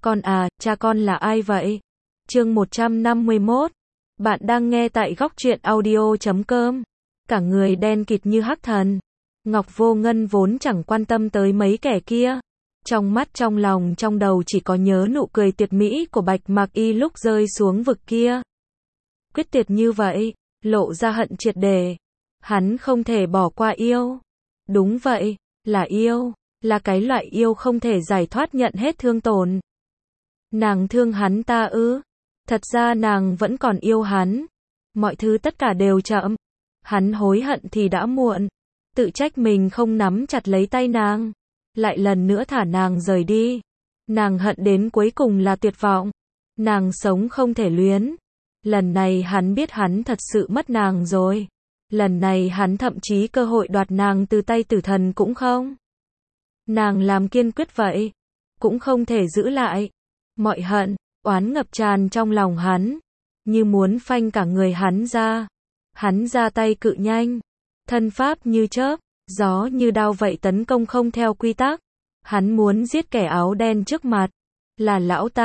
Con à, cha con là ai vậy? Chương 151. Bạn đang nghe tại góc truyện audio.com. Cả người đen kịt như hắc thần. Ngọc Vô Ngân vốn chẳng quan tâm tới mấy kẻ kia. Trong mắt trong lòng trong đầu chỉ có nhớ nụ cười tuyệt mỹ của Bạch Mạc Y lúc rơi xuống vực kia. Quyết tuyệt như vậy, lộ ra hận triệt để. Hắn không thể bỏ qua yêu. Đúng vậy, là yêu. Là cái loại yêu không thể giải thoát nhận hết thương tổn. Nàng thương hắn ta ư? Thật ra nàng vẫn còn yêu hắn. Mọi thứ tất cả đều chậm. Hắn hối hận thì đã muộn. Tự trách mình không nắm chặt lấy tay nàng. Lại lần nữa thả nàng rời đi. Nàng hận đến cuối cùng là tuyệt vọng. Nàng sống không thể luyến. Lần này hắn biết hắn thật sự mất nàng rồi. Lần này hắn thậm chí cơ hội đoạt nàng từ tay tử thần cũng không. Nàng làm kiên quyết vậy. Cũng không thể giữ lại. Mọi hận, oán ngập tràn trong lòng hắn. Như muốn phanh cả người hắn ra. Hắn ra tay cự nhanh. Thân pháp như chớp, gió như đao vậy tấn công không theo quy tắc. Hắn muốn giết kẻ áo đen trước mặt. Là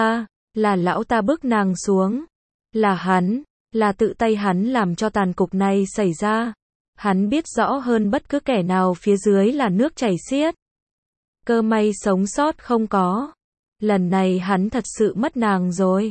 lão ta bức nàng xuống. Là hắn, là tự tay hắn làm cho tàn cục này xảy ra. Hắn biết rõ hơn bất cứ kẻ nào phía dưới là nước chảy xiết. Cơ may sống sót không có. Lần này hắn thật sự mất nàng rồi.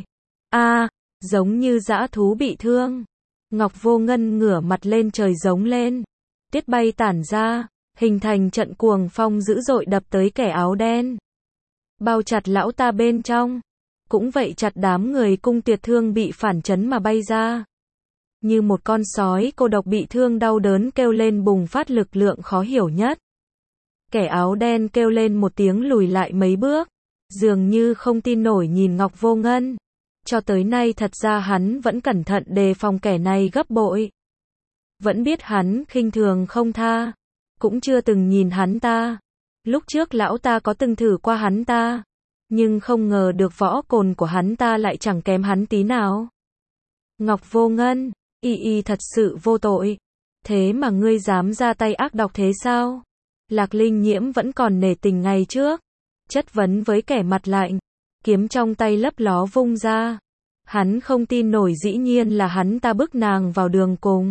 Giống như dã thú bị thương. Ngọc Vô Ngân ngửa mặt lên trời giống lên. Tiết bay tản ra, hình thành trận cuồng phong dữ dội đập tới kẻ áo đen. Bao chặt lão ta bên trong. Cũng vậy chặt đám người Cung Tuyệt Thương bị phản chấn mà bay ra. Như một con sói cô độc bị thương đau đớn kêu lên bùng phát lực lượng khó hiểu nhất. Kẻ áo đen kêu lên một tiếng lùi lại mấy bước. Dường như không tin nổi nhìn Ngọc Vô Ngân. Cho tới nay thật ra hắn vẫn cẩn thận đề phòng kẻ này gấp bội. Vẫn biết hắn khinh thường không tha. Cũng chưa từng nhìn hắn ta. Lúc trước lão ta có từng thử qua hắn ta. Nhưng không ngờ được võ cồn của hắn ta lại chẳng kém hắn tí nào. Ngọc Vô Ngân, y thật sự vô tội. Thế mà ngươi dám ra tay ác độc thế sao? Lạc Linh Nhiễm vẫn còn nể tình ngày trước. Chất vấn với kẻ mặt lạnh. Kiếm trong tay lấp ló vung ra. Hắn không tin nổi dĩ nhiên là hắn ta bức nàng vào đường cùng.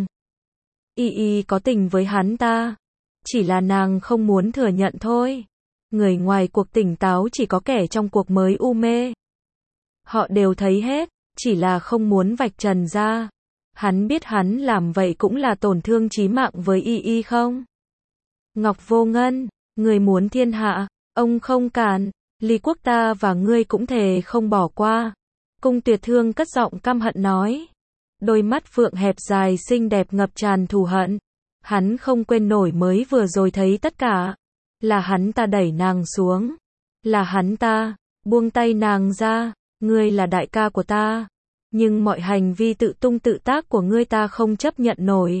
Y có tình với hắn ta. Chỉ là nàng không muốn thừa nhận thôi. Người ngoài cuộc tỉnh táo chỉ có kẻ trong cuộc mới u mê. Họ đều thấy hết, chỉ là không muốn vạch trần ra. Hắn biết hắn làm vậy cũng là tổn thương chí mạng với y không? Ngọc Vô Ngân, người muốn thiên hạ, ông không cản. Lý Quốc ta và ngươi cũng thề không bỏ qua. Cung Tuyệt Thương cất giọng căm hận nói. Đôi mắt phượng hẹp dài xinh đẹp ngập tràn thù hận. Hắn không quên nổi mới vừa rồi thấy tất cả. Là hắn ta đẩy nàng xuống. Là hắn ta, buông tay nàng ra. Ngươi là đại ca của ta. Nhưng mọi hành vi tự tung tự tác của ngươi ta không chấp nhận nổi.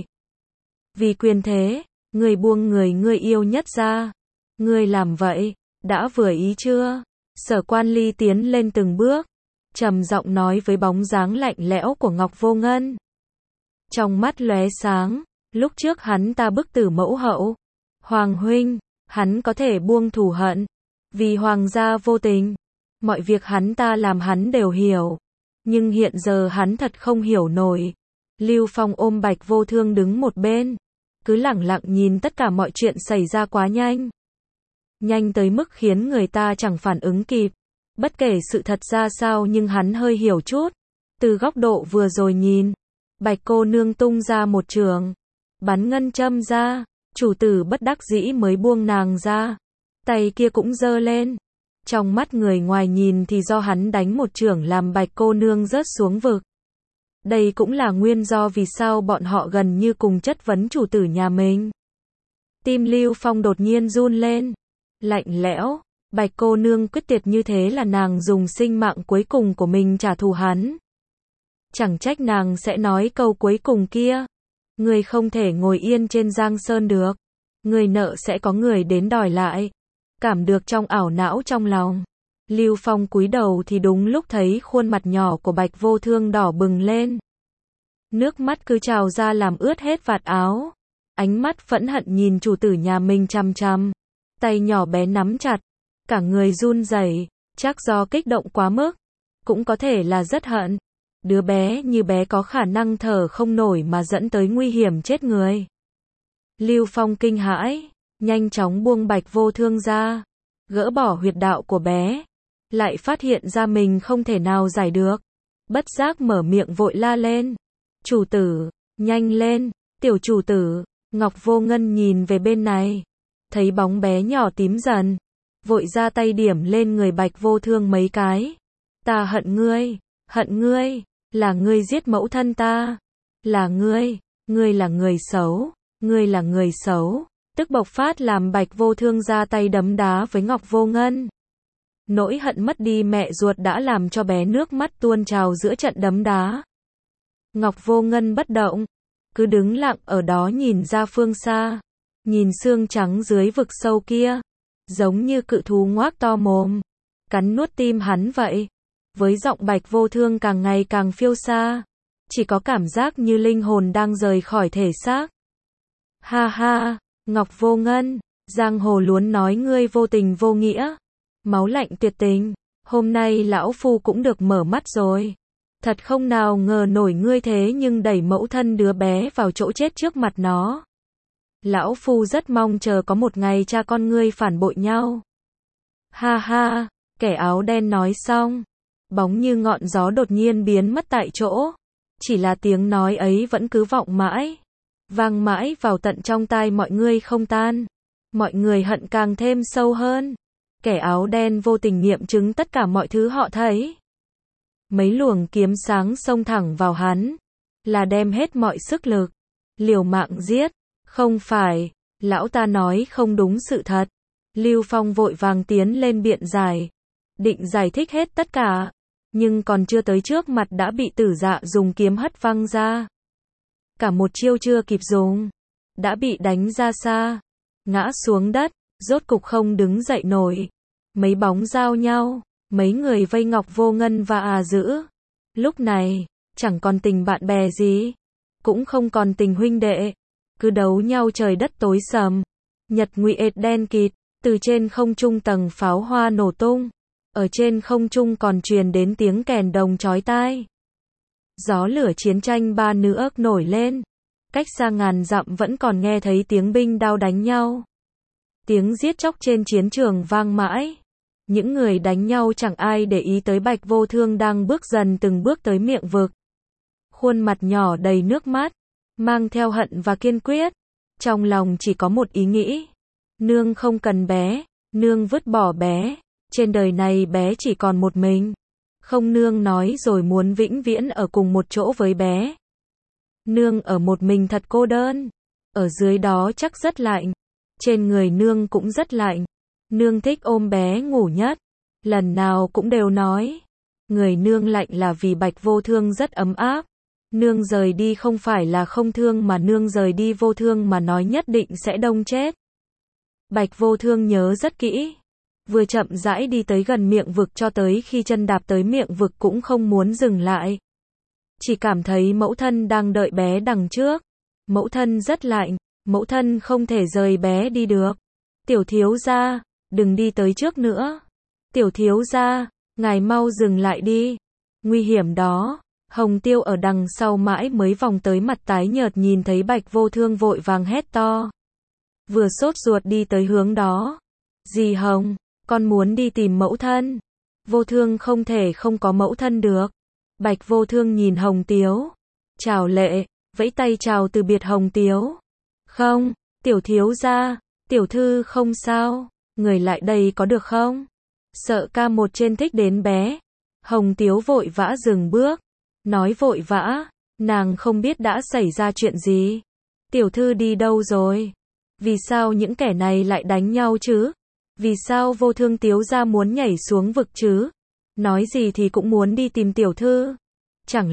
Vì quyền thế, ngươi buông người ngươi yêu nhất ra. Ngươi làm vậy, đã vừa ý chưa? Sở Quan Ly tiến lên từng bước. Trầm giọng nói với bóng dáng lạnh lẽo của Ngọc Vô Ngân. Trong mắt lóe sáng, lúc trước hắn ta bức tử mẫu hậu. Hoàng huynh, hắn có thể buông thù hận. Vì hoàng gia vô tình. Mọi việc hắn ta làm hắn đều hiểu. Nhưng hiện giờ hắn thật không hiểu nổi. Lưu Phong ôm Bạch Vô Thương đứng một bên. Cứ lẳng lặng nhìn tất cả mọi chuyện xảy ra quá nhanh. Nhanh tới mức khiến người ta chẳng phản ứng kịp. Bất kể sự thật ra sao nhưng hắn hơi hiểu chút. Từ góc độ vừa rồi nhìn. Bạch cô nương tung ra một trường. Bắn ngân châm ra. Chủ tử bất đắc dĩ mới buông nàng ra. Tay kia cũng giơ lên. Trong mắt người ngoài nhìn thì do hắn đánh một chưởng làm Bạch cô nương rớt xuống vực. Đây cũng là nguyên do vì sao bọn họ gần như cùng chất vấn chủ tử nhà mình. Tim Lưu Phong đột nhiên run lên. Lạnh lẽo. Bạch cô nương quyết tuyệt như thế là nàng dùng sinh mạng cuối cùng của mình trả thù hắn. Chẳng trách nàng sẽ nói câu cuối cùng kia. Người không thể ngồi yên trên Giang Sơn được. Người nợ sẽ có người đến đòi lại. Cảm được trong ảo não trong lòng. Lưu Phong cúi đầu thì đúng lúc thấy khuôn mặt nhỏ của Bạch Vô Thương đỏ bừng lên. Nước mắt cứ trào ra làm ướt hết vạt áo. Ánh mắt phẫn hận nhìn chủ tử nhà mình chằm chằm. Tay nhỏ bé nắm chặt. Cả người run rẩy. Chắc do kích động quá mức, cũng có thể là rất hận. Đứa bé như bé có khả năng thở không nổi mà dẫn tới nguy hiểm chết người. Lưu Phong kinh hãi, nhanh chóng buông Bạch Vô Thương ra, gỡ bỏ huyệt đạo của bé, lại phát hiện ra mình không thể nào giải được. Bất giác mở miệng vội la lên. Chủ tử, nhanh lên, tiểu chủ tử. Ngọc Vô Ngân nhìn về bên này, thấy bóng bé nhỏ tím dần, vội ra tay điểm lên người Bạch Vô Thương mấy cái. Ta hận ngươi, là ngươi giết mẫu thân ta, là ngươi là người xấu, ngươi là người xấu. Tức bộc phát làm Bạch Vô Thương ra tay đấm đá với Ngọc Vô Ngân. Nỗi hận mất đi mẹ ruột đã làm cho bé nước mắt tuôn trào giữa trận đấm đá. Ngọc Vô Ngân bất động, cứ đứng lặng ở đó nhìn ra phương xa, nhìn xương trắng dưới vực sâu kia, giống như cự thú ngoác to mồm, cắn nuốt tim hắn vậy. Với giọng Bạch Vô Thương càng ngày càng phiêu xa, chỉ có cảm giác như linh hồn đang rời khỏi thể xác. Ha ha, Ngọc Vô Ngân, giang hồ luôn nói ngươi vô tình vô nghĩa, máu lạnh tuyệt tình, hôm nay lão phu cũng được mở mắt rồi. Thật không nào ngờ nổi ngươi thế nhưng đẩy mẫu thân đứa bé vào chỗ chết trước mặt nó. Lão phu rất mong chờ có một ngày cha con ngươi phản bội nhau. Ha ha, kẻ áo đen nói xong, bóng như ngọn gió đột nhiên biến mất tại chỗ. Chỉ là tiếng nói ấy vẫn cứ vọng mãi, vang mãi vào tận trong tai mọi người không tan. Mọi người hận càng thêm sâu hơn. Kẻ áo đen vô tình nghiệm chứng tất cả mọi thứ họ thấy. Mấy luồng kiếm sáng xông thẳng vào hắn, là đem hết mọi sức lực, liều mạng giết. Không phải, lão ta nói không đúng sự thật. Lưu Phong vội vàng tiến lên biện giải, định giải thích hết tất cả, nhưng còn chưa tới trước mặt đã bị Tử Dạ dùng kiếm hất văng ra. Cả một chiêu chưa kịp dùng, đã bị đánh ra xa, ngã xuống đất, rốt cục không đứng dậy nổi. Mấy bóng giao nhau, mấy người vây Ngọc Vô Ngân và giữ. Lúc này, chẳng còn tình bạn bè gì, cũng không còn tình huynh đệ, cứ đấu nhau trời đất tối sầm. Nhật nguyệt đen kịt, từ trên không trung tầng pháo hoa nổ tung, ở trên không trung còn truyền đến tiếng kèn đồng chói tai. Gió lửa chiến tranh ba nữa nổi lên, cách xa ngàn dặm vẫn còn nghe thấy tiếng binh đao đánh nhau. Tiếng giết chóc trên chiến trường vang mãi. Những người đánh nhau chẳng ai để ý tới Bạch Vô Thương đang bước dần từng bước tới miệng vực. Khuôn mặt nhỏ đầy nước mắt, mang theo hận và kiên quyết. Trong lòng chỉ có một ý nghĩ. Nương không cần bé, nương vứt bỏ bé. Trên đời này bé chỉ còn một mình. Không, nương nói rồi muốn vĩnh viễn ở cùng một chỗ với bé. Nương ở một mình thật cô đơn. Ở dưới đó chắc rất lạnh. Trên người nương cũng rất lạnh. Nương thích ôm bé ngủ nhất. Lần nào cũng đều nói. Người nương lạnh là vì Bạch Vô Thương rất ấm áp. Nương rời đi không phải là không thương mà nương rời đi Vô Thương mà nói nhất định sẽ đông chết. Bạch Vô Thương nhớ rất kỹ. Vừa chậm rãi đi tới gần miệng vực cho tới khi chân đạp tới miệng vực cũng không muốn dừng lại. Chỉ cảm thấy mẫu thân đang đợi bé đằng trước. Mẫu thân rất lạnh, mẫu thân không thể rời bé đi được. Tiểu thiếu gia, đừng đi tới trước nữa. Tiểu thiếu gia, ngài mau dừng lại đi. Nguy hiểm đó. Hồng Tiêu ở đằng sau mãi mới vòng tới mặt tái nhợt nhìn thấy Bạch Vô Thương vội vàng hét to. Vừa sốt ruột đi tới hướng đó. Dì Hồng, con muốn đi tìm mẫu thân. Vô Thương không thể không có mẫu thân được. Bạch Vô Thương nhìn Hồng Tiếu. Chào lệ, vẫy tay chào từ biệt Hồng Tiếu. Không, tiểu thiếu gia, tiểu thư không sao, người lại đây có được không? Sợ ca một trên thích đến bé. Hồng Tiếu vội vã dừng bước. Nói vội vã, nàng không biết đã xảy ra chuyện gì. Tiểu thư đi đâu rồi? Vì sao những kẻ này lại đánh nhau chứ? Vì sao Vô Thương Tiếu gia muốn nhảy xuống vực chứ? Nói gì thì cũng muốn đi tìm tiểu thư. Chẳng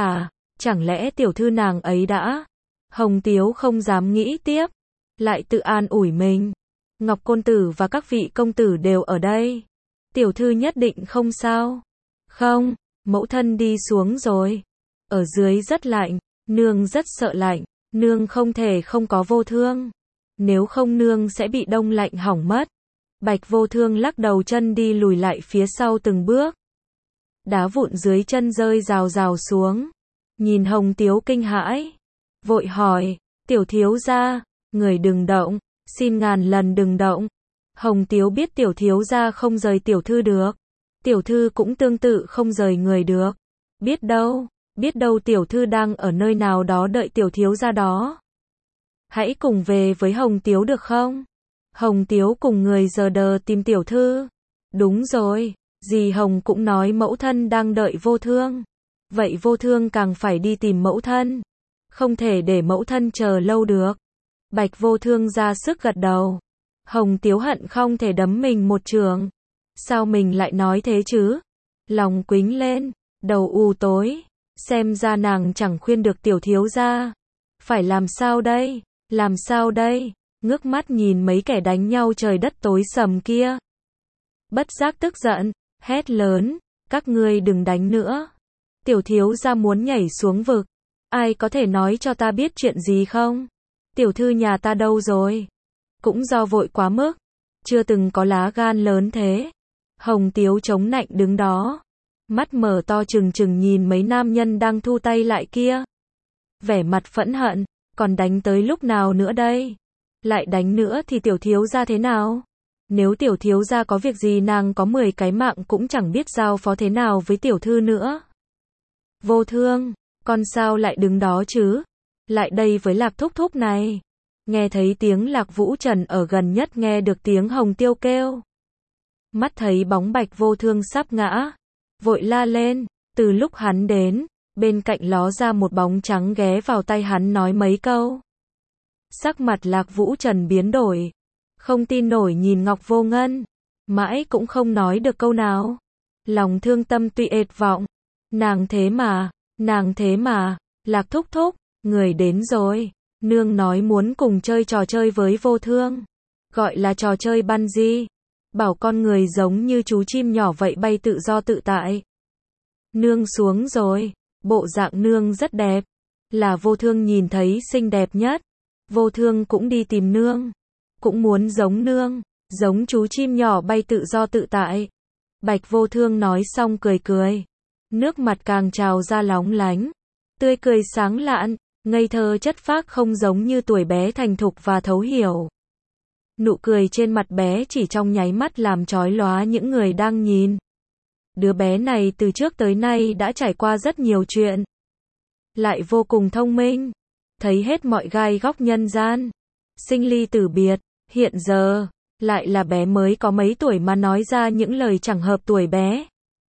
lẽ tiểu thư nàng ấy đã? Hồng Tiếu không dám nghĩ tiếp. Lại tự an ủi mình. Ngọc Côn Tử và các vị công tử đều ở đây. Tiểu thư nhất định không sao. Không, mẫu thân đi xuống rồi. Ở dưới rất lạnh, nương rất sợ lạnh. Nương không thể không có Vô Thương. Nếu không nương sẽ bị đông lạnh hỏng mất. Bạch Vô Thương lắc đầu chân đi lùi lại phía sau từng bước. Đá vụn dưới chân rơi rào rào xuống. Nhìn Hồng Tiếu kinh hãi. Vội hỏi, tiểu thiếu gia, người đừng động, xin ngàn lần đừng động. Hồng Tiếu biết tiểu thiếu gia không rời tiểu thư được. Tiểu thư cũng tương tự không rời người được. Biết đâu tiểu thư đang ở nơi nào đó đợi tiểu thiếu gia đó. Hãy cùng về với Hồng Tiếu được không? Hồng Tiếu cùng người giờ đờ tìm tiểu thư. Đúng rồi, dì Hồng cũng nói mẫu thân đang đợi Vô Thương. Vậy Vô Thương càng phải đi tìm mẫu thân. Không thể để mẫu thân chờ lâu được. Bạch Vô Thương ra sức gật đầu. Hồng Tiếu hận không thể đấm mình một trường. Sao mình lại nói thế chứ? Lòng quính lên, đầu u tối. Xem ra nàng chẳng khuyên được tiểu thiếu gia. Phải làm sao đây? Làm sao đây? Ngước mắt nhìn mấy kẻ đánh nhau trời đất tối sầm kia. Bất giác tức giận, hét lớn, các ngươi đừng đánh nữa. Tiểu thiếu gia muốn nhảy xuống vực. Ai có thể nói cho ta biết chuyện gì không? Tiểu thư nhà ta đâu rồi? Cũng do vội quá mức. Chưa từng có lá gan lớn thế. Hồng Tiếu chống nạnh đứng đó. Mắt mở to trừng trừng nhìn mấy nam nhân đang thu tay lại kia. Vẻ mặt phẫn hận, còn đánh tới lúc nào nữa đây? Lại đánh nữa thì tiểu thiếu gia thế nào? Nếu tiểu thiếu gia có việc gì nàng có 10 cái mạng cũng chẳng biết giao phó thế nào với tiểu thư nữa. Vô Thương, con sao lại đứng đó chứ? Lại đây với Lạc thúc thúc này. Nghe thấy tiếng Lạc Vũ Trần ở gần nhất nghe được tiếng Hồng Tiêu kêu. Mắt thấy bóng Bạch Vô Thương sắp ngã. Vội la lên, từ lúc hắn đến, bên cạnh ló ra một bóng trắng ghé vào tay hắn nói mấy câu. Sắc mặt Lạc Vũ Trần biến đổi. Không tin nổi nhìn Ngọc Vô Ngân. Mãi cũng không nói được câu nào. Lòng thương tâm tuy ệt vọng. Nàng thế mà, Lạc thúc thúc, người đến rồi. Nương nói muốn cùng chơi trò chơi với Vô Thương. Gọi là trò chơi bungee. Bảo con người giống như chú chim nhỏ vậy bay tự do tự tại. Nương xuống rồi. Bộ dạng nương rất đẹp. Là Vô Thương nhìn thấy xinh đẹp nhất. Vô Thương cũng đi tìm nương. Cũng muốn giống nương. Giống chú chim nhỏ bay tự do tự tại. Bạch Vô Thương nói xong cười cười. Nước mặt càng trào ra lóng lánh. Tươi cười sáng lạn. Ngây thơ chất phác không giống như tuổi bé thành thục và thấu hiểu. Nụ cười trên mặt bé chỉ trong nháy mắt làm chói lóa những người đang nhìn. Đứa bé này từ trước tới nay đã trải qua rất nhiều chuyện. Lại vô cùng thông minh. Thấy hết mọi gai góc nhân gian. Sinh ly tử biệt. Hiện giờ, lại là bé mới có mấy tuổi mà nói ra những lời chẳng hợp tuổi bé.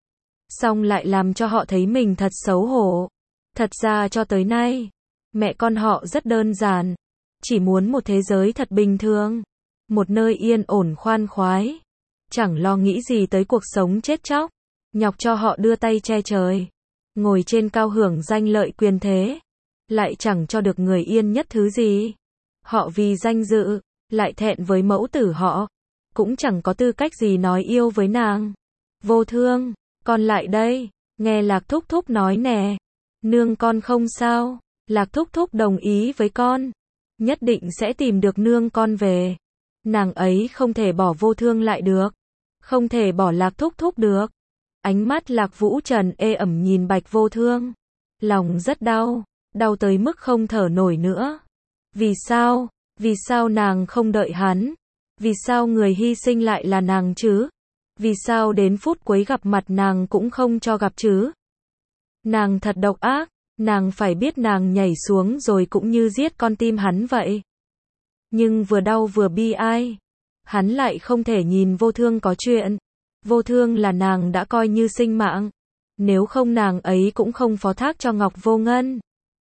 Xong lại làm cho họ thấy mình thật xấu hổ. Thật ra cho tới nay, mẹ con họ rất đơn giản. Chỉ muốn một thế giới thật bình thường. Một nơi yên ổn khoan khoái. Chẳng lo nghĩ gì tới cuộc sống chết chóc. Nhọc cho họ đưa tay che trời. Ngồi trên cao hưởng danh lợi quyền thế. Lại chẳng cho được người yên nhất thứ gì. Họ vì danh dự, lại thẹn với mẫu tử họ. Cũng chẳng có tư cách gì nói yêu với nàng. Vô Thương, con lại đây. Nghe Lạc thúc thúc nói nè. Nương con không sao. Lạc thúc thúc đồng ý với con. Nhất định sẽ tìm được nương con về. Nàng ấy không thể bỏ Vô Thương lại được. Không thể bỏ Lạc thúc thúc được. Ánh mắt Lạc Vũ Trần ê ẩm nhìn Bạch Vô Thương. Lòng rất đau. Đau tới mức không thở nổi nữa. Vì sao? Vì sao nàng không đợi hắn? Vì sao người hy sinh lại là nàng chứ? Vì sao đến phút cuối gặp mặt nàng cũng không cho gặp chứ? Nàng thật độc ác. Nàng phải biết nàng nhảy xuống rồi cũng như giết con tim hắn vậy. Nhưng vừa đau vừa bi ai. Hắn lại không thể nhìn Vô Thương có chuyện. Vô Thương là nàng đã coi như sinh mạng. Nếu không nàng ấy cũng không phó thác cho Ngọc Vô Ngân.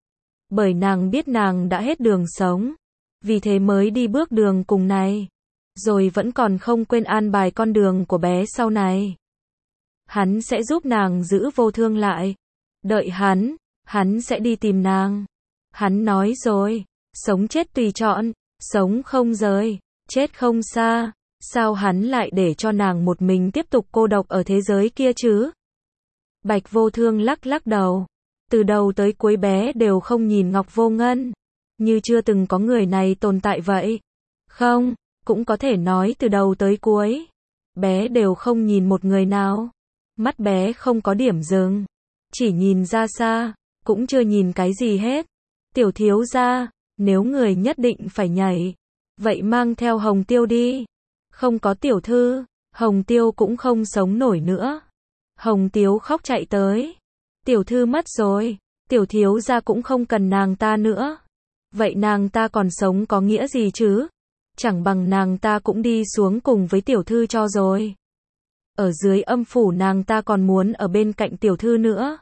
Bởi nàng biết nàng đã hết đường sống. Vì thế mới đi bước đường cùng này. Rồi vẫn còn không quên an bài con đường của bé sau này. Hắn sẽ giúp nàng giữ Vô Thương lại. Đợi hắn sẽ đi tìm nàng. Hắn nói rồi, sống chết tùy chọn, sống không rời, chết không xa. Sao hắn lại để cho nàng một mình tiếp tục cô độc ở thế giới kia chứ? Bạch Vô Thương lắc lắc đầu. Từ đầu tới cuối bé đều không nhìn Ngọc Vô Ngân. Như chưa từng có người này tồn tại vậy. Không, cũng có thể nói từ đầu tới cuối, bé đều không nhìn một người nào. Mắt bé không có điểm dừng, chỉ nhìn ra xa, cũng chưa nhìn cái gì hết. Tiểu thiếu gia, nếu người nhất định phải nhảy, vậy mang theo Hồng Tiêu đi. Không có tiểu thư, Hồng Tiêu cũng không sống nổi nữa. Hồng Tiếu khóc chạy tới. Tiểu thư mất rồi, tiểu thiếu gia cũng không cần nàng ta nữa. Vậy nàng ta còn sống có nghĩa gì chứ? Chẳng bằng nàng ta cũng đi xuống cùng với tiểu thư cho rồi. Ở dưới âm phủ nàng ta còn muốn ở bên cạnh tiểu thư nữa.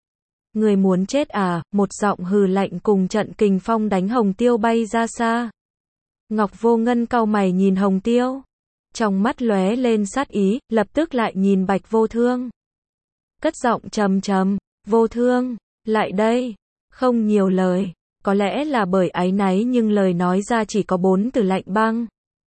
Người muốn chết à? Một giọng hừ lạnh cùng trận kình phong đánh Hồng Tiêu bay ra xa. Ngọc Vô Ngân cau mày nhìn Hồng Tiêu, trong mắt lóe lên sát ý, lập tức lại nhìn Bạch Vô Thương. Cất giọng trầm trầm, Vô Thương, lại đây. Không nhiều lời, có lẽ là bởi áy náy nhưng lời nói ra chỉ có 4 từ lạnh băng.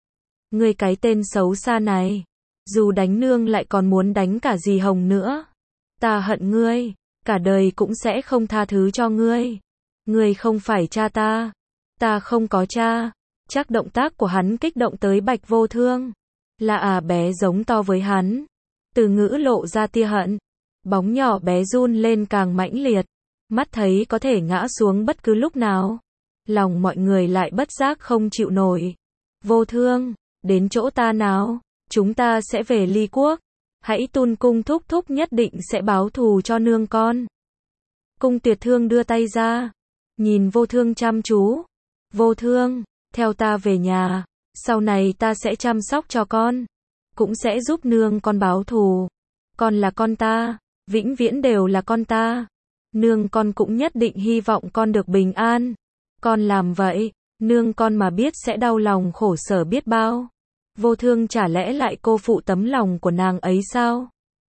Ngươi cái tên xấu xa này, dù đánh nương lại còn muốn đánh cả dì Hồng nữa. Ta hận ngươi, cả đời cũng sẽ không tha thứ cho ngươi. Ngươi không phải cha ta, ta không có cha. Chắc động tác của hắn kích động tới Bạch Vô Thương. Là bé giống to với hắn. Từ ngữ lộ ra tia hận. Bóng nhỏ bé run lên càng mãnh liệt. Mắt thấy có thể ngã xuống bất cứ lúc nào. Lòng mọi người lại bất giác không chịu nổi. Vô Thương, đến chỗ ta nào. Chúng ta sẽ về Ly Quốc. Hãy Tun Cung thúc thúc nhất định sẽ báo thù cho nương con. Cung Tuyệt Thương đưa tay ra. Nhìn Vô Thương chăm chú. Vô Thương, theo ta về nhà. Sau này ta sẽ chăm sóc cho con. Cũng sẽ giúp nương con báo thù. Con là con ta. Vĩnh viễn đều là con ta. Nương con cũng nhất định hy vọng con được bình an. Con làm vậy, nương con mà biết sẽ đau lòng khổ sở biết bao. Vô Thương chả lẽ lại cô phụ tấm lòng của nàng ấy sao?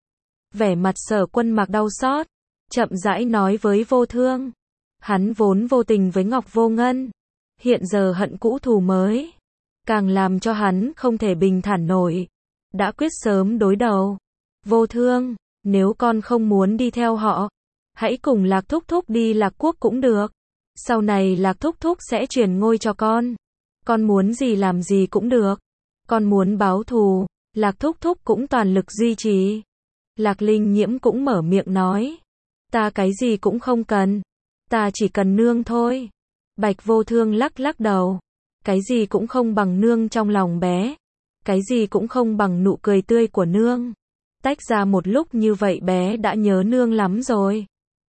Vẻ mặt Sở Quân Mặc đau xót, chậm rãi nói với Vô Thương. Hắn vốn vô tình với Ngọc Vô Ngân, hiện giờ hận cũ thù mới, càng làm cho hắn không thể bình thản nổi. Đã quyết sớm đối đầu. Vô Thương, nếu con không muốn đi theo họ, hãy cùng Lạc Thúc Thúc đi Lạc Quốc cũng được. Sau này Lạc Thúc Thúc sẽ truyền ngôi cho con. Con muốn gì làm gì cũng được. Con muốn báo thù, Lạc Thúc Thúc cũng toàn lực duy trì. Lạc Linh Nhiễm cũng mở miệng nói. Ta cái gì cũng không cần. Ta chỉ cần nương thôi. Bạch Vô Thương lắc lắc đầu. Cái gì cũng không bằng nương trong lòng bé. Cái gì cũng không bằng nụ cười tươi của nương. Tách ra một lúc như vậy bé đã nhớ nương lắm rồi.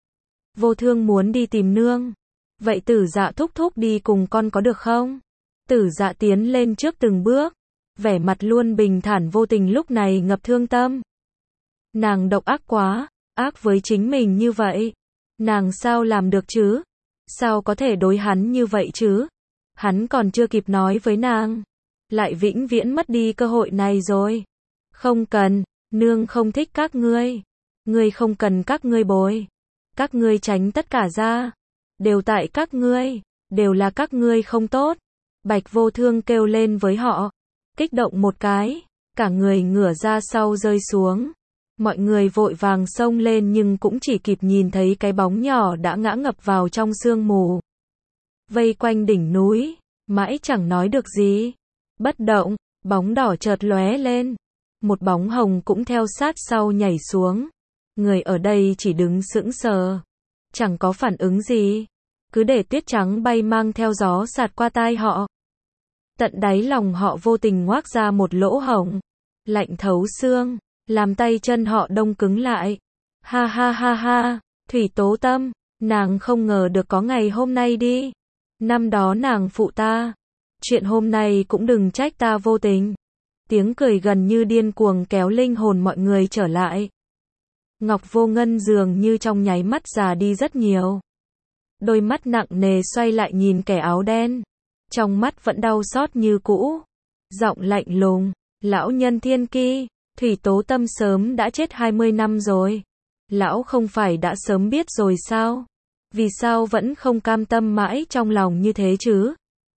Vô Thương muốn đi tìm nương. Vậy Tử Dạ thúc thúc đi cùng con có được không? Tử Dạ tiến lên trước từng bước. Vẻ mặt luôn bình thản vô tình lúc này ngập thương tâm. Nàng độc ác quá, ác với chính mình như vậy. Nàng sao làm được chứ? Sao có thể đối hắn như vậy chứ? Hắn còn chưa kịp nói với nàng. Lại vĩnh viễn mất đi cơ hội này rồi. Không cần, nương không thích các ngươi. Ngươi không cần các ngươi bồi. Các ngươi tránh tất cả ra. Đều tại các ngươi, đều là các ngươi không tốt. Bạch Vô Thương kêu lên với họ. Kích động một cái, cả người ngửa ra sau rơi xuống. Mọi người vội vàng xông lên nhưng cũng chỉ kịp nhìn thấy cái bóng nhỏ đã ngã ngập vào trong sương mù. Vây quanh đỉnh núi, mãi chẳng nói được gì. Bất động, bóng đỏ chợt lóe lên. Một bóng hồng cũng theo sát sau nhảy xuống. Người ở đây chỉ đứng sững sờ. Chẳng có phản ứng gì. Cứ để tuyết trắng bay mang theo gió sạt qua tai họ. Tận đáy lòng họ vô tình ngoác ra một lỗ hổng. Lạnh thấu xương. Làm tay chân họ đông cứng lại. Ha ha ha ha. Thủy Tố Tâm. Nàng không ngờ được có ngày hôm nay đi. Năm đó nàng phụ ta. Chuyện hôm nay cũng đừng trách ta vô tình. Tiếng cười gần như điên cuồng kéo linh hồn mọi người trở lại. Ngọc Vô Ngân dường như trong nháy mắt già đi rất nhiều. Đôi mắt nặng nề xoay lại nhìn kẻ áo đen. Trong mắt vẫn đau xót như cũ. Giọng lạnh lùng. Lão nhân Thiên Ki, Thủy Tố Tâm sớm đã chết 20 năm rồi. Lão không phải đã sớm biết rồi sao? Vì sao vẫn không cam tâm mãi trong lòng như thế chứ?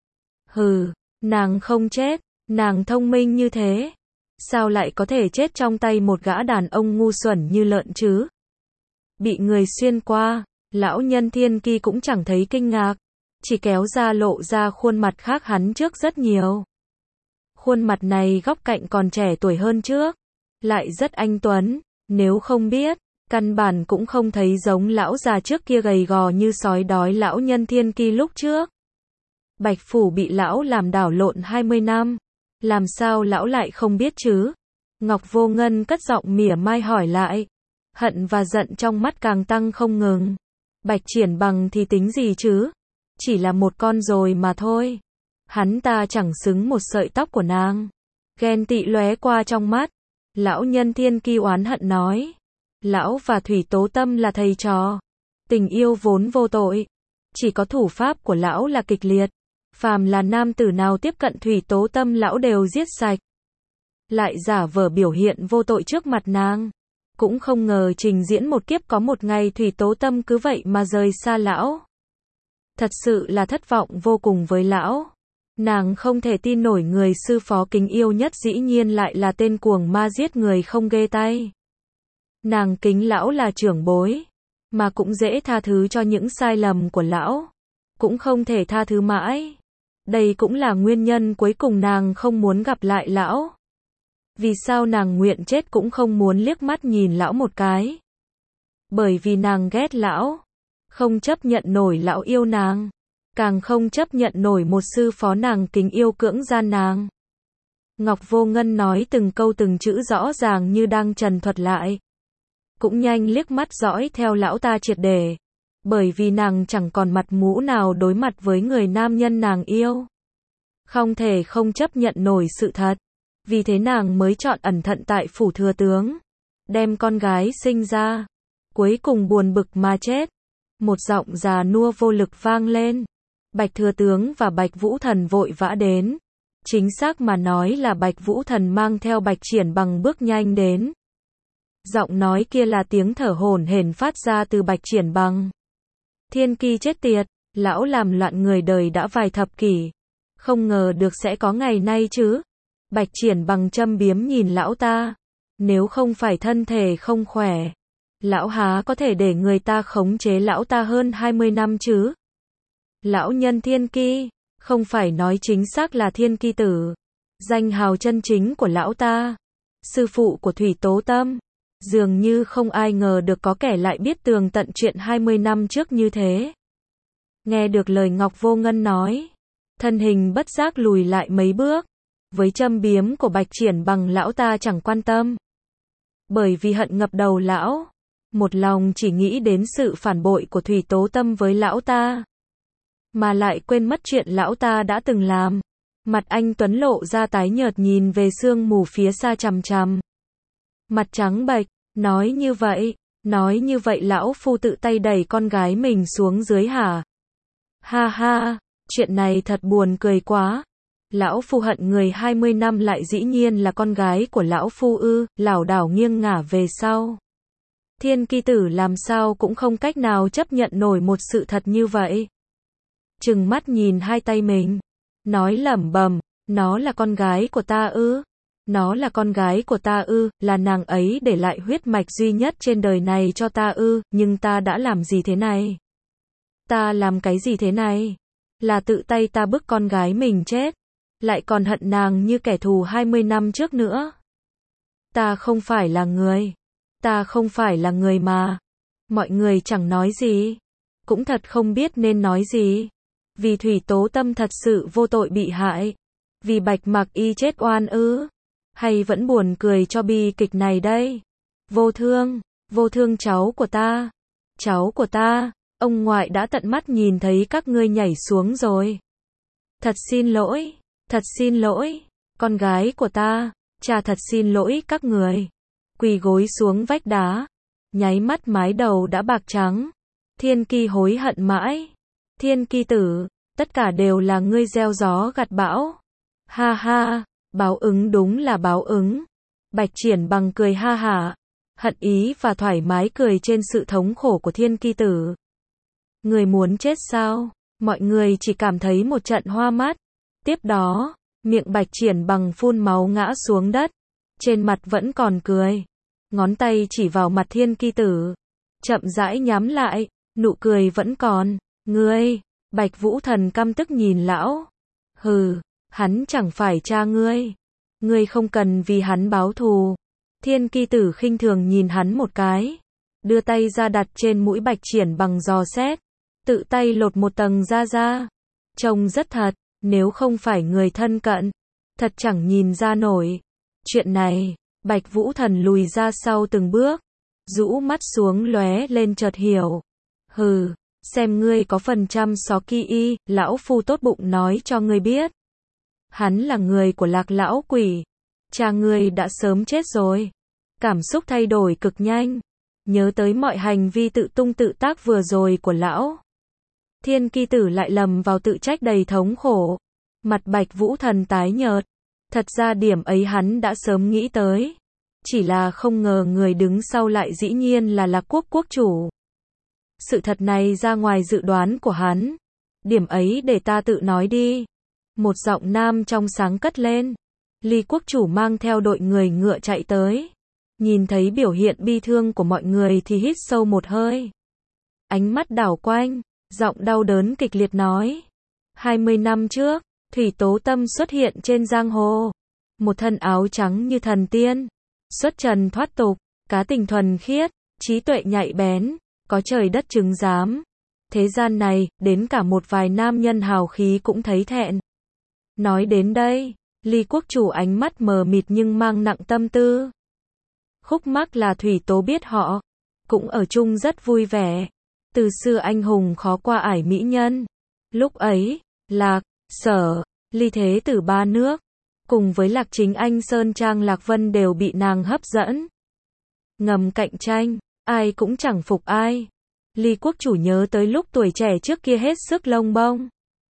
Hừ, nàng không chết, nàng thông minh như thế. Sao lại có thể chết trong tay một gã đàn ông ngu xuẩn như lợn chứ? Bị người xuyên qua, lão nhân Thiên Ki cũng chẳng thấy kinh ngạc. Chỉ kéo ra lộ ra khuôn mặt khác hắn trước rất nhiều. Khuôn mặt này góc cạnh còn trẻ tuổi hơn trước, lại rất anh tuấn, nếu không biết, căn bản cũng không thấy giống lão già trước kia gầy gò như sói đói lão nhân thiên kỳ lúc trước. Bạch Phủ bị lão làm đảo lộn 20 năm, làm sao lão lại không biết chứ? Ngọc Vô Ngân cất giọng mỉa mai hỏi lại, hận và giận trong mắt càng tăng không ngừng. Bạch Triển Bằng thì tính gì chứ? Chỉ là một con rồi mà thôi. Hắn ta chẳng xứng một sợi tóc của nàng. Ghen tị lóe qua trong mắt. Lão nhân thiên kỳ oán hận nói, lão và Thủy Tố Tâm là thầy trò. Tình yêu vốn vô tội. Chỉ có thủ pháp của lão là kịch liệt. Phàm là nam tử nào tiếp cận Thủy Tố Tâm lão đều giết sạch. Lại giả vờ biểu hiện vô tội trước mặt nàng. Cũng không ngờ trình diễn một kiếp có một ngày Thủy Tố Tâm cứ vậy mà rời xa lão. Thật sự là thất vọng vô cùng với lão. Nàng không thể tin nổi người sư phó kính yêu nhất dĩ nhiên lại là tên cuồng ma giết người không ghê tay. Nàng kính lão là trưởng bối, mà cũng dễ tha thứ cho những sai lầm của lão. Cũng không thể tha thứ mãi. Đây cũng là nguyên nhân cuối cùng nàng không muốn gặp lại lão. Vì sao nàng nguyện chết cũng không muốn liếc mắt nhìn lão một cái? Bởi vì nàng ghét lão, không chấp nhận nổi lão yêu nàng, càng không chấp nhận nổi một sư phó nàng kính yêu cưỡng gian nàng. Ngọc Vô Ngân nói từng câu từng chữ rõ ràng như đang trần thuật lại. Cũng nhanh liếc mắt dõi theo lão ta triệt để. Bởi vì nàng chẳng còn mặt mũi nào đối mặt với người nam nhân nàng yêu. Không thể không chấp nhận nổi sự thật. Vì thế nàng mới chọn ẩn thận tại phủ thừa tướng. Đem con gái sinh ra. Cuối cùng buồn bực mà chết. Một giọng già nua vô lực vang lên. Bạch thừa tướng và Bạch Vũ Thần vội vã đến. Chính xác mà nói là Bạch Vũ Thần mang theo Bạch Triển Bằng bước nhanh đến. Giọng nói kia là tiếng thở hổn hển phát ra từ Bạch Triển Bằng. Thiên kỳ chết tiệt, lão làm loạn người đời đã vài thập kỷ. Không ngờ được sẽ có ngày nay chứ. Bạch Triển Bằng châm biếm nhìn lão ta. Nếu không phải thân thể không khỏe, lão há có thể để người ta khống chế lão ta hơn 20 năm chứ. Lão nhân thiên kỳ, không phải nói chính xác là thiên kỳ tử. Danh hào chân chính của lão ta. Sư phụ của Thủy Tố Tâm. Dường như không ai ngờ được có kẻ lại biết tường tận chuyện 20 năm trước như thế. Nghe được lời Ngọc Vô Ngân nói, thân hình bất giác lùi lại mấy bước. Với châm biếm của Bạch Triển Bằng lão ta chẳng quan tâm. Bởi vì hận ngập đầu lão. Một lòng chỉ nghĩ đến sự phản bội của Thủy Tố Tâm với lão ta. Mà lại quên mất chuyện lão ta đã từng làm. Mặt anh tuấn lộ ra tái nhợt nhìn về sương mù phía xa chằm chằm. Mặt trắng bệch, nói như vậy lão phu tự tay đẩy con gái mình xuống dưới hả? Ha ha, chuyện này thật buồn cười quá. Lão phu hận người 20 năm lại dĩ nhiên là con gái của lão phu ư? Lảo đảo nghiêng ngả về sau. Thiên kỳ tử làm sao cũng không cách nào chấp nhận nổi một sự thật như vậy. Trừng mắt nhìn hai tay mình, nói lẩm bẩm, nó là con gái của ta ư? Nó là con gái của ta ư? Là nàng ấy để lại huyết mạch duy nhất trên đời này cho ta ư? Nhưng ta đã làm gì thế này? Ta làm cái gì thế này? Là tự tay ta bức con gái mình chết, lại còn hận nàng như kẻ thù 20 năm trước nữa. Ta không phải là người. Ta không phải là người mà. Mọi người chẳng nói gì. Cũng thật không biết nên nói gì. Vì Thủy Tố Tâm thật sự vô tội bị hại. Vì Bạch Mặc Y chết oan ư? Hay vẫn buồn cười cho bi kịch này đây? Vô thương cháu của ta. Cháu của ta, ông ngoại đã tận mắt nhìn thấy các ngươi nhảy xuống rồi. Thật xin lỗi, con gái của ta, cha thật xin lỗi các người. Quỳ gối xuống vách đá, nháy mắt mái đầu đã bạc trắng. Thiên kỳ hối hận mãi. Thiên kỳ tử, tất cả đều là ngươi gieo gió gặt bão. Ha ha, báo ứng đúng là báo ứng. Bạch Triển Bằng cười ha hả, hận ý và thoải mái cười trên sự thống khổ của thiên kỳ tử. Người muốn chết sao? Mọi người chỉ cảm thấy một trận hoa mắt. Tiếp đó, miệng Bạch Triển Bằng phun máu ngã xuống đất. Trên mặt vẫn còn cười. Ngón tay chỉ vào mặt thiên kỳ tử. Chậm rãi nhắm lại, nụ cười vẫn còn. Ngươi, Bạch Vũ Thần căm tức nhìn lão. Hừ, Hắn chẳng phải cha ngươi. Ngươi không cần vì hắn báo thù. Thiên Ki Tử khinh thường nhìn hắn một cái. Đưa tay ra đặt trên mũi Bạch Triển bằng giò xét. Tự tay lột một tầng da ra. Trông rất thật, nếu không phải người thân cận. Thật chẳng nhìn ra nổi. Chuyện này, Bạch Vũ Thần lùi ra sau từng bước. Rũ mắt xuống lóe lên chợt hiểu. Hừ, xem ngươi có phần trăm xó ki y, lão phu tốt bụng nói cho ngươi biết. Hắn là người của Lạc lão quỷ. Cha ngươi đã sớm chết rồi. Cảm xúc thay đổi cực nhanh. Nhớ tới mọi hành vi tự tung tự tác vừa rồi của lão. Thiên Ki Tử lại lầm vào tự trách đầy thống khổ. Mặt Bạch Vũ Thần tái nhợt. Thật ra điểm ấy hắn đã sớm nghĩ tới. Chỉ là không ngờ người đứng sau lại dĩ nhiên là Lạc Quốc quốc chủ. Sự thật này ra ngoài dự đoán của hắn. Điểm ấy để ta tự nói đi. Một giọng nam trong sáng cất lên. Ly quốc chủ mang theo đội người ngựa chạy tới. Nhìn thấy biểu hiện bi thương của mọi người thì hít sâu một hơi. Ánh mắt đảo quanh, giọng đau đớn kịch liệt nói. 20 năm trước, Thủy Tố Tâm xuất hiện trên giang hồ. Một thân áo trắng như thần tiên. Xuất trần thoát tục, cá tình thuần khiết, trí tuệ nhạy bén, có trời đất chứng giám. Thế gian này, đến cả một vài nam nhân hào khí cũng thấy thẹn. Nói đến đây, Ly quốc chủ ánh mắt mờ mịt nhưng mang nặng tâm tư. Khúc mắc là Thủy Tố biết họ, cũng ở chung rất vui vẻ. Từ xưa anh hùng khó qua ải mỹ nhân. Lúc ấy, Lạc, Sở, Ly thế tử ba nước, cùng với Lạc Chính Anh Sơn Trang Lạc Vân đều bị nàng hấp dẫn. Ngầm cạnh tranh, ai cũng chẳng phục ai. Ly quốc chủ nhớ tới lúc tuổi trẻ trước kia hết sức lông bông.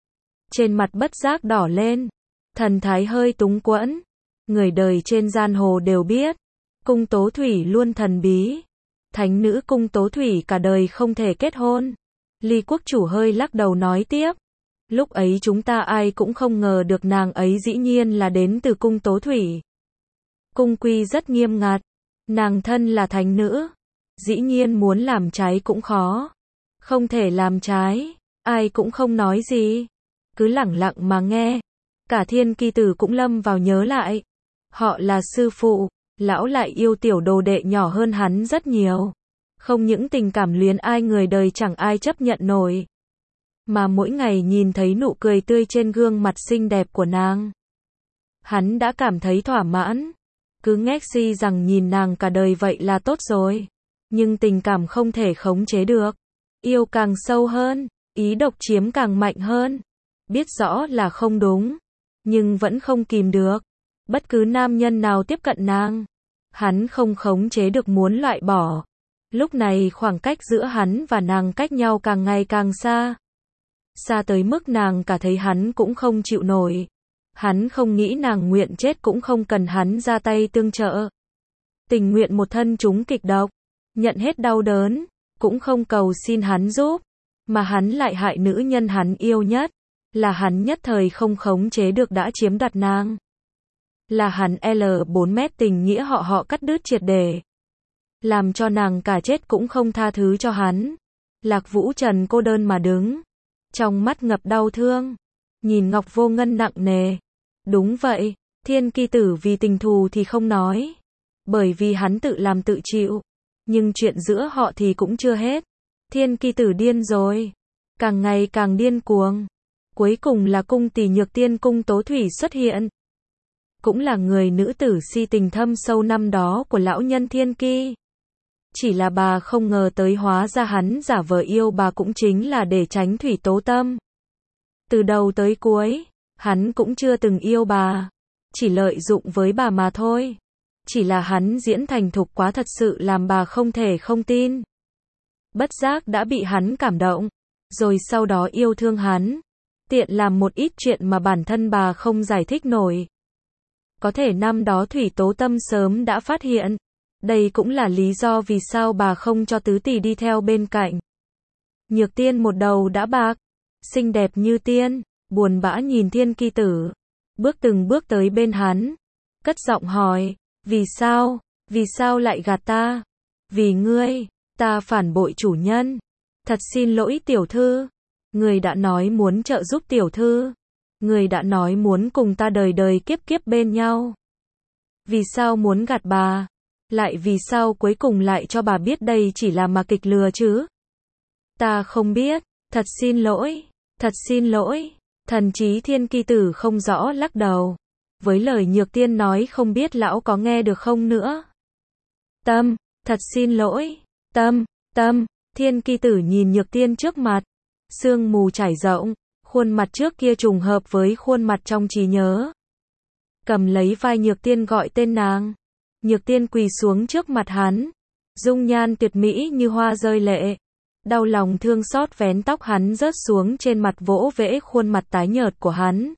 Trên mặt bất giác đỏ lên, thần thái hơi túng quẫn. Người đời trên giang hồ đều biết, Cung Tố Thủy luôn thần bí. Thánh nữ Cung Tố Thủy cả đời không thể kết hôn. Ly quốc chủ hơi lắc đầu nói tiếp. Lúc ấy chúng ta ai cũng không ngờ được nàng ấy dĩ nhiên là đến từ Cung Tố Thủy. Cung quy rất nghiêm ngặt. Nàng thân là thánh nữ. Dĩ nhiên muốn làm trái cũng khó. Không thể làm trái. Ai cũng không nói gì. Cứ lẳng lặng mà nghe. Cả Thiên Ki Tử cũng lâm vào nhớ lại. Họ là sư phụ. Lão lại yêu tiểu đồ đệ nhỏ hơn hắn rất nhiều. Không những tình cảm luyến ai người đời chẳng ai chấp nhận nổi. Mà mỗi ngày nhìn thấy nụ cười tươi trên gương mặt xinh đẹp của nàng. Hắn đã cảm thấy thỏa mãn. Cứ ngét si rằng nhìn nàng cả đời vậy là tốt rồi. Nhưng tình cảm không thể khống chế được. Yêu càng sâu hơn, ý độc chiếm càng mạnh hơn. Biết rõ là không đúng, nhưng vẫn không kìm được. Bất cứ nam nhân nào tiếp cận nàng, hắn không khống chế được muốn loại bỏ. Lúc này khoảng cách giữa hắn và nàng cách nhau càng ngày càng xa. Xa tới mức nàng cả thấy hắn cũng không chịu nổi. Hắn không nghĩ nàng nguyện chết cũng không cần hắn ra tay tương trợ. Tình nguyện một thân trúng kịch độc, nhận hết đau đớn, cũng không cầu xin hắn giúp. Mà hắn lại hại nữ nhân hắn yêu nhất. Là hắn nhất thời không khống chế được đã chiếm đoạt nàng. Là hắn L4 mét tình nghĩa họ cắt đứt triệt để. Làm cho nàng cả chết cũng không tha thứ cho hắn. Lạc Vũ Trần cô đơn mà đứng. Trong mắt ngập đau thương. Nhìn Ngọc Vô Ngân nặng nề. Đúng vậy, Thiên Ki Tử vì tình thù thì không nói. Bởi vì hắn tự làm tự chịu. Nhưng chuyện giữa họ thì cũng chưa hết. Thiên Ki Tử điên rồi. Càng ngày càng điên cuồng. Cuối cùng là cung tỷ nhược tiên Cung Tố Thủy xuất hiện. Cũng là người nữ tử si tình thâm sâu năm đó của lão nhân Thiên Ki. Chỉ là bà không ngờ tới hóa ra hắn giả vờ yêu bà cũng chính là để tránh Thủy Tố Tâm. Từ đầu tới cuối, hắn cũng chưa từng yêu bà. Chỉ lợi dụng với bà mà thôi. Chỉ là hắn diễn thành thục quá thật sự làm bà không thể không tin. Bất giác đã bị hắn cảm động. Rồi sau đó yêu thương hắn. Tiện làm một ít chuyện mà bản thân bà không giải thích nổi. Có thể năm đó Thủy Tố Tâm sớm đã phát hiện. Đây cũng là lý do vì sao bà không cho tứ tỷ đi theo bên cạnh. Nhược tiên một đầu đã bạc. Xinh đẹp như tiên. Buồn bã nhìn Thiên Ki Tử. Bước từng bước tới bên hắn. Cất giọng hỏi. Vì sao? Vì sao lại gạt ta? Vì ngươi. Ta phản bội chủ nhân. Thật xin lỗi tiểu thư. Người đã nói muốn trợ giúp tiểu thư. Người đã nói muốn cùng ta đời đời kiếp kiếp bên nhau. Vì sao muốn gạt bà? Lại vì sao cuối cùng lại cho bà biết đây chỉ là mà kịch lừa chứ? Ta không biết, thật xin lỗi, thật xin lỗi. Thần trí Thiên Ki Tử không rõ lắc đầu. Với lời Nhược Tiên nói không biết lão có nghe được không nữa. Tâm, thật xin lỗi. Tâm, Thiên Ki Tử nhìn Nhược Tiên trước mặt. Sương mù trải rộng, khuôn mặt trước kia trùng hợp với khuôn mặt trong trí nhớ. Cầm lấy vai Nhược Tiên gọi tên nàng. Nhược Tiên quỳ xuống trước mặt hắn. Dung nhan tuyệt mỹ như hoa rơi lệ. Đau lòng thương xót vén tóc hắn rớt xuống trên mặt vỗ vẽ khuôn mặt tái nhợt của hắn.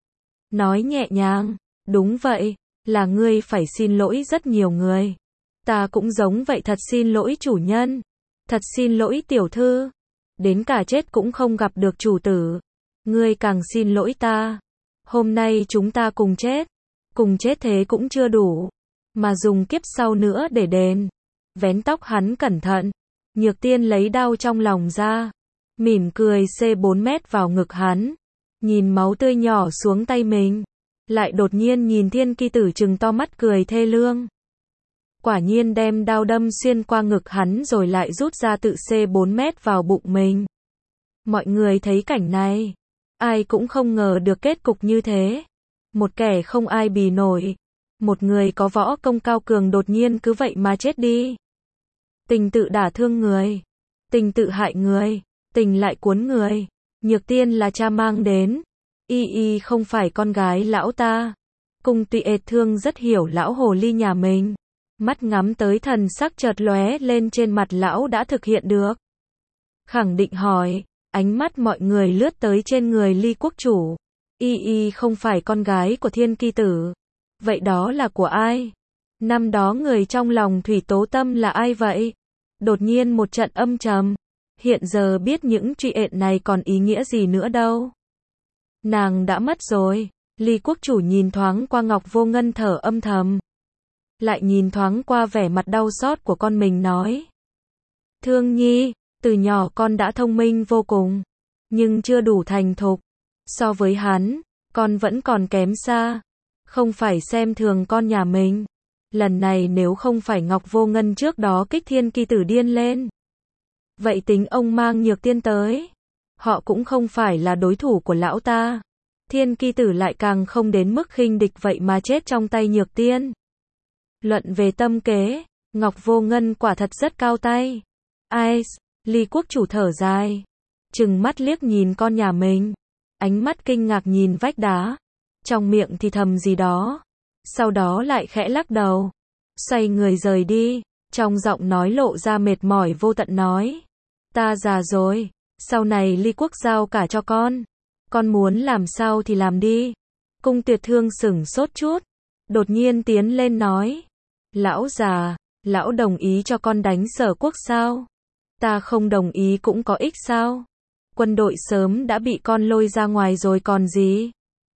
Nói nhẹ nhàng, đúng vậy, là ngươi phải xin lỗi rất nhiều người. Ta cũng giống vậy, thật xin lỗi chủ nhân. Thật xin lỗi tiểu thư. Đến cả chết cũng không gặp được chủ tử. Ngươi càng xin lỗi ta. Hôm nay chúng ta cùng chết. Cùng chết thế cũng chưa đủ. Mà dùng kiếp sau nữa để đền. Vén tóc hắn cẩn thận. Nhược Tiên lấy đao trong lòng ra. Mỉm cười C4 mét vào ngực hắn. Nhìn máu tươi nhỏ xuống tay mình. Lại đột nhiên nhìn Thiên Ki Tử trừng to mắt cười thê lương. Quả nhiên đem đao đâm xuyên qua ngực hắn rồi lại rút ra tự C4 mét vào bụng mình. Mọi người thấy cảnh này. Ai cũng không ngờ được kết cục như thế. Một kẻ không ai bì nổi. Một người có võ công cao cường đột nhiên cứ vậy mà chết đi. Tình tự đả thương người. Tình tự hại người. Tình lại cuốn người. Nhược Tiên là cha mang đến. Y không phải con gái lão ta. Cung Tuệ Thương rất hiểu lão hồ ly nhà mình. Mắt ngắm tới thần sắc chợt lóe lên trên mặt lão đã thực hiện được. Khẳng định hỏi. Ánh mắt mọi người lướt tới trên người Ly quốc chủ. Y không phải con gái của Thiên Ki Tử. Vậy đó là của ai? Năm đó người trong lòng Thủy Tố Tâm là ai vậy? Đột nhiên một trận âm trầm. Hiện giờ biết những chuyện này còn ý nghĩa gì nữa đâu. Nàng đã mất rồi. Ly quốc chủ nhìn thoáng qua Ngọc Vô Ngân thở âm thầm. Lại nhìn thoáng qua vẻ mặt đau xót của con mình nói. Thương Nhi, từ nhỏ con đã thông minh vô cùng. Nhưng chưa đủ thành thục. So với hắn, con vẫn còn kém xa. Không phải xem thường con nhà mình. Lần này nếu không phải Ngọc Vô Ngân trước đó kích Thiên Ki Tử điên lên. Vậy tính ông mang Nhược Tiên tới. Họ cũng không phải là đối thủ của lão ta. Thiên Ki Tử lại càng không đến mức khinh địch vậy mà chết trong tay Nhược Tiên. Luận về tâm kế, Ngọc Vô Ngân quả thật rất cao tay. Ai, Ly quốc chủ thở dài. Trừng mắt liếc nhìn con nhà mình. Ánh mắt kinh ngạc nhìn vách đá. Trong miệng thì thầm gì đó. Sau đó lại khẽ lắc đầu. Xoay người rời đi. Trong giọng nói lộ ra mệt mỏi vô tận nói. Ta già rồi. Sau này Ly quốc giao cả cho con. Con muốn làm sao thì làm đi. Cung Tuyệt Thương sửng sốt chút. Đột nhiên tiến lên nói. Lão già, lão đồng ý cho con đánh Sở quốc sao? Ta không đồng ý cũng có ích sao? Quân đội sớm đã bị con lôi ra ngoài rồi còn gì?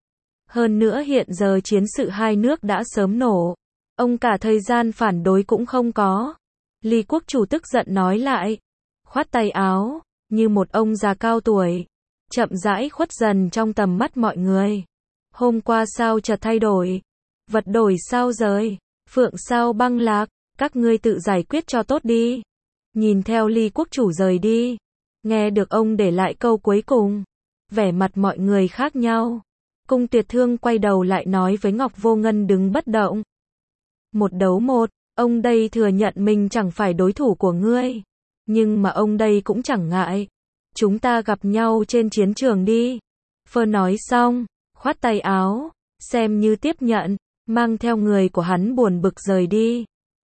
Hơn nữa hiện giờ chiến sự hai nước đã sớm nổ. Ông cả thời gian phản đối cũng không có. Ly quốc chủ tức giận nói lại. Khoát tay áo, như một ông già cao tuổi. Chậm rãi khuất dần trong tầm mắt mọi người. Hôm qua sao chợt thay đổi? Vật đổi sao rời? Phượng sao băng lạc? Các ngươi tự giải quyết cho tốt đi. Nhìn theo Ly quốc chủ rời đi. Nghe được ông để lại câu cuối cùng. Vẻ mặt mọi người khác nhau. Cung Tuyệt Thương quay đầu lại nói với Ngọc Vô Ngân đứng bất động. Một đấu một, ông đây thừa nhận mình chẳng phải đối thủ của ngươi. Nhưng mà ông đây cũng chẳng ngại. Chúng ta gặp nhau trên chiến trường đi. Phơ nói xong, khoát tay áo, xem như tiếp nhận, mang theo người của hắn buồn bực rời đi.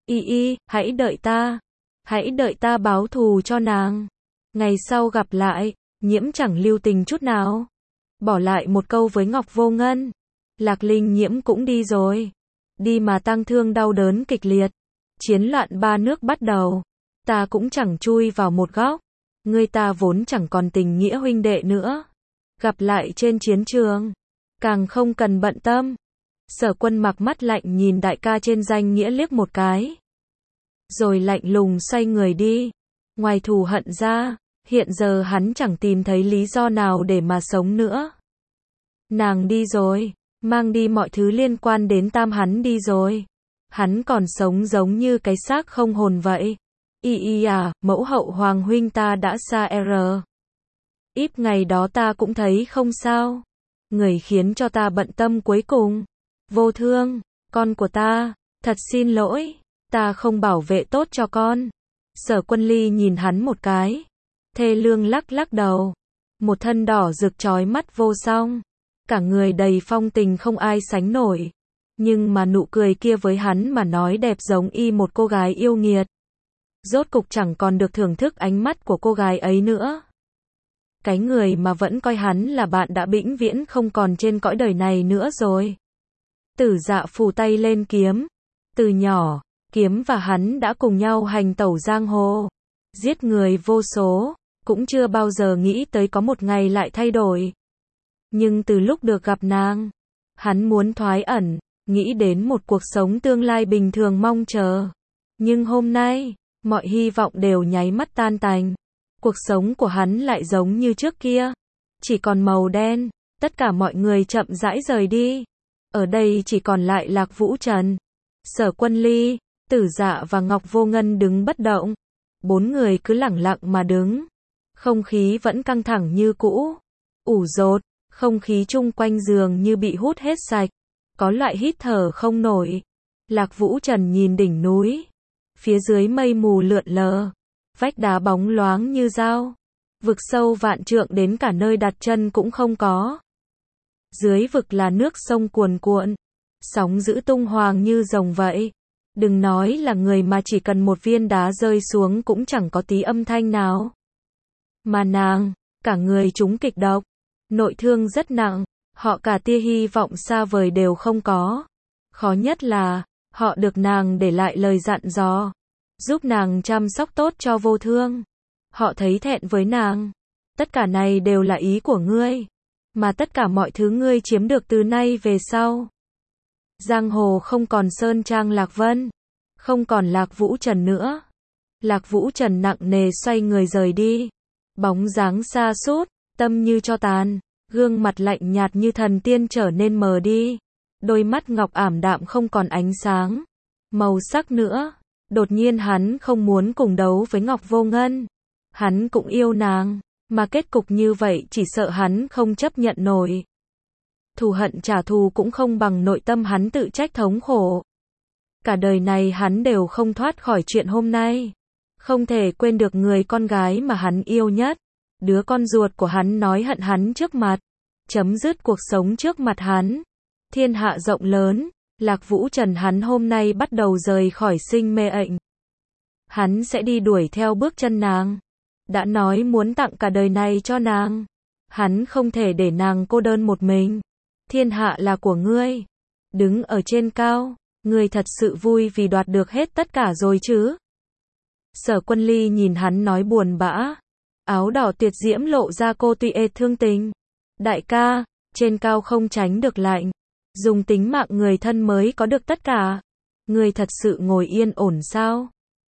Hãy đợi ta. Hãy đợi ta báo thù cho nàng. Ngày sau gặp lại, Nhiễm chẳng lưu tình chút nào. Bỏ lại một câu với Ngọc Vô Ngân. Lạc Linh Nhiễm cũng đi rồi. Đi mà tang thương đau đớn kịch liệt. Chiến loạn ba nước bắt đầu. Ta cũng chẳng chui vào một góc. Người ta vốn chẳng còn tình nghĩa huynh đệ nữa. Gặp lại trên chiến trường. Càng không cần bận tâm. Sở Quân mặc mắt lạnh nhìn đại ca trên danh nghĩa liếc một cái. Rồi lạnh lùng xoay người đi. Ngoài thù hận ra, hiện giờ hắn chẳng tìm thấy lý do nào để mà sống nữa. Nàng đi rồi, mang đi mọi thứ liên quan đến Tam hắn đi rồi. Hắn còn sống giống như cái xác không hồn vậy. À, mẫu hậu hoàng huynh ta đã xa ít ngày đó ta cũng thấy không sao. Người khiến cho ta bận tâm cuối cùng. Vô Thương, con của ta, thật xin lỗi, ta không bảo vệ tốt cho con. Sở Quân Ly nhìn hắn một cái. Thê lương lắc lắc đầu. Một thân đỏ rực chói mắt vô song. Cả người đầy phong tình không ai sánh nổi. Nhưng mà nụ cười kia với hắn mà nói đẹp giống y một cô gái yêu nghiệt. Rốt cục chẳng còn được thưởng thức ánh mắt của cô gái ấy nữa. Cái người mà vẫn coi hắn là bạn đã vĩnh viễn không còn trên cõi đời này nữa rồi. Tử Dạ phủ tay lên kiếm. Từ nhỏ, kiếm và hắn đã cùng nhau hành tẩu giang hồ. Giết người vô số, cũng chưa bao giờ nghĩ tới có một ngày lại thay đổi. Nhưng từ lúc được gặp nàng, hắn muốn thoái ẩn, nghĩ đến một cuộc sống tương lai bình thường mong chờ. Nhưng hôm nay, mọi hy vọng đều nháy mắt tan tành. Cuộc sống của hắn lại giống như trước kia, chỉ còn màu đen, tất cả mọi người chậm rãi rời đi. Ở đây chỉ còn lại Lạc Vũ Trần, Sở Quân Ly, Tử Dạ và Ngọc Vô Ngân đứng bất động. Bốn người cứ lẳng lặng mà đứng. Không khí vẫn căng thẳng như cũ, ủ dột, không khí chung quanh giường như bị hút hết sạch. Có loại hít thở không nổi. Lạc Vũ Trần nhìn đỉnh núi. Phía dưới mây mù lượn lờ. Vách đá bóng loáng như dao. Vực sâu vạn trượng đến cả nơi đặt chân cũng không có. Dưới vực là nước sông cuồn cuộn. Sóng dữ tung hoàng như rồng vậy. Đừng nói là người mà chỉ cần một viên đá rơi xuống cũng chẳng có tí âm thanh nào. Mà nàng, cả người trúng kịch độc. Nội thương rất nặng. Họ cả tia hy vọng xa vời đều không có. Khó nhất là, họ được nàng để lại lời dặn dò. Giúp nàng chăm sóc tốt cho Vô Thương. Họ thấy thẹn với nàng. Tất cả này đều là ý của ngươi. Mà tất cả mọi thứ ngươi chiếm được từ nay về sau. Giang hồ không còn Sơn Trang Lạc Vân. Không còn Lạc Vũ Trần nữa. Lạc Vũ Trần nặng nề xoay người rời đi. Bóng dáng xa sút, tâm như tro tàn. Gương mặt lạnh nhạt như thần tiên trở nên mờ đi. Đôi mắt ngọc ảm đạm không còn ánh sáng. Màu sắc nữa. Đột nhiên hắn không muốn cùng đấu với Ngọc Vô Ngân. Hắn cũng yêu nàng. Mà kết cục như vậy chỉ sợ hắn không chấp nhận nổi. Thù hận trả thù cũng không bằng nội tâm hắn tự trách thống khổ. Cả đời này hắn đều không thoát khỏi chuyện hôm nay. Không thể quên được người con gái mà hắn yêu nhất. Đứa con ruột của hắn nói hận hắn trước mặt. Chấm dứt cuộc sống trước mặt hắn. Thiên hạ rộng lớn. Lạc Vũ Trần hắn hôm nay bắt đầu rời khỏi sinh mê ảnh. Hắn sẽ đi đuổi theo bước chân nàng. Đã nói muốn tặng cả đời này cho nàng. Hắn không thể để nàng cô đơn một mình. Thiên hạ là của ngươi. Đứng ở trên cao, ngươi thật sự vui vì đoạt được hết tất cả rồi chứ? Sở Quân Ly nhìn hắn nói buồn bã. Áo đỏ tuyệt diễm lộ ra cô tùy thương tình. Đại ca, trên cao không tránh được lạnh. Dùng tính mạng người thân mới có được tất cả. Ngươi thật sự ngồi yên ổn sao?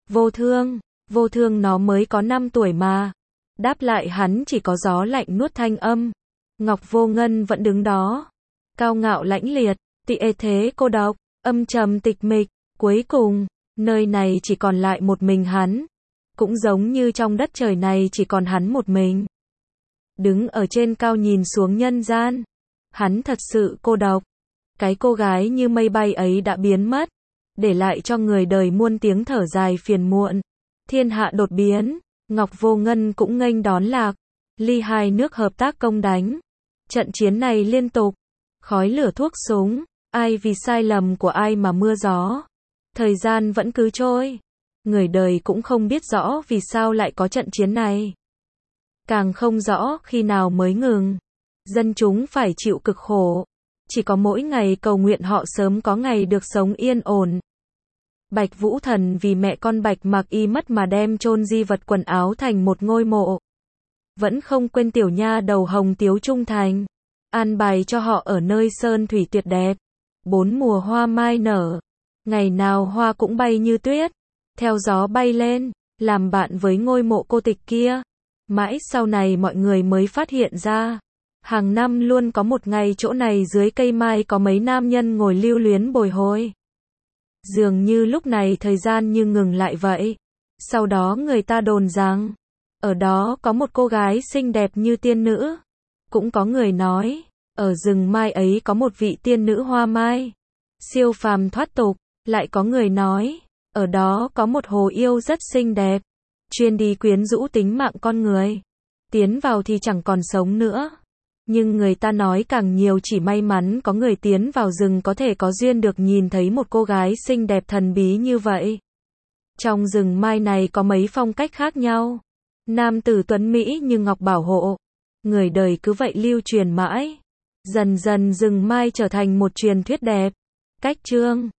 Vô Thương nó mới có 5 tuổi mà. Đáp lại hắn chỉ có gió lạnh nuốt thanh âm. Ngọc Vô Ngân vẫn đứng đó. Cao ngạo lãnh liệt, tị thế cô độc, âm trầm tịch mịch. Cuối cùng, nơi này chỉ còn lại một mình hắn. Cũng giống như trong đất trời này chỉ còn hắn một mình. Đứng ở trên cao nhìn xuống nhân gian. Hắn thật sự cô độc. Cái cô gái như mây bay ấy đã biến mất. Để lại cho người đời muôn tiếng thở dài phiền muộn. Thiên hạ đột biến. Ngọc Vô Ngân cũng nghênh đón Lạc Ly hai nước hợp tác công đánh. Trận chiến này liên tục. Khói lửa thuốc súng. Ai vì sai lầm của ai mà mưa gió. Thời gian vẫn cứ trôi. Người đời cũng không biết rõ vì sao lại có trận chiến này. Càng không rõ khi nào mới ngừng. Dân chúng phải chịu cực khổ. Chỉ có mỗi ngày cầu nguyện họ sớm có ngày được sống yên ổn. Bạch Vũ Thần vì mẹ con Bạch Mạc Y mất mà đem chôn di vật quần áo thành một ngôi mộ. Vẫn không quên tiểu nha đầu Hồng Tiếu trung thành. An bài cho họ ở nơi sơn thủy tuyệt đẹp. 4 mùa hoa mai nở. Ngày nào hoa cũng bay như tuyết. Theo gió bay lên, làm bạn với ngôi mộ cô tịch kia. Mãi sau này mọi người mới phát hiện ra. Hàng năm luôn có một ngày chỗ này dưới cây mai có mấy nam nhân ngồi lưu luyến bồi hồi. Dường như lúc này thời gian như ngừng lại vậy. Sau đó người ta đồn rằng, ở đó có một cô gái xinh đẹp như tiên nữ. Cũng có người nói, ở rừng mai ấy có một vị tiên nữ hoa mai, siêu phàm thoát tục. Lại có người nói, ở đó có một hồ yêu rất xinh đẹp, chuyên đi quyến rũ tính mạng con người. Tiến vào thì chẳng còn sống nữa. Nhưng người ta nói càng nhiều chỉ may mắn có người tiến vào rừng có thể có duyên được nhìn thấy một cô gái xinh đẹp thần bí như vậy. Trong rừng mai này có mấy phong cách khác nhau. Nam tử tuấn Mỹ như ngọc bảo hộ. Người đời cứ vậy lưu truyền mãi. Dần dần rừng mai trở thành một truyền thuyết đẹp. Cách chương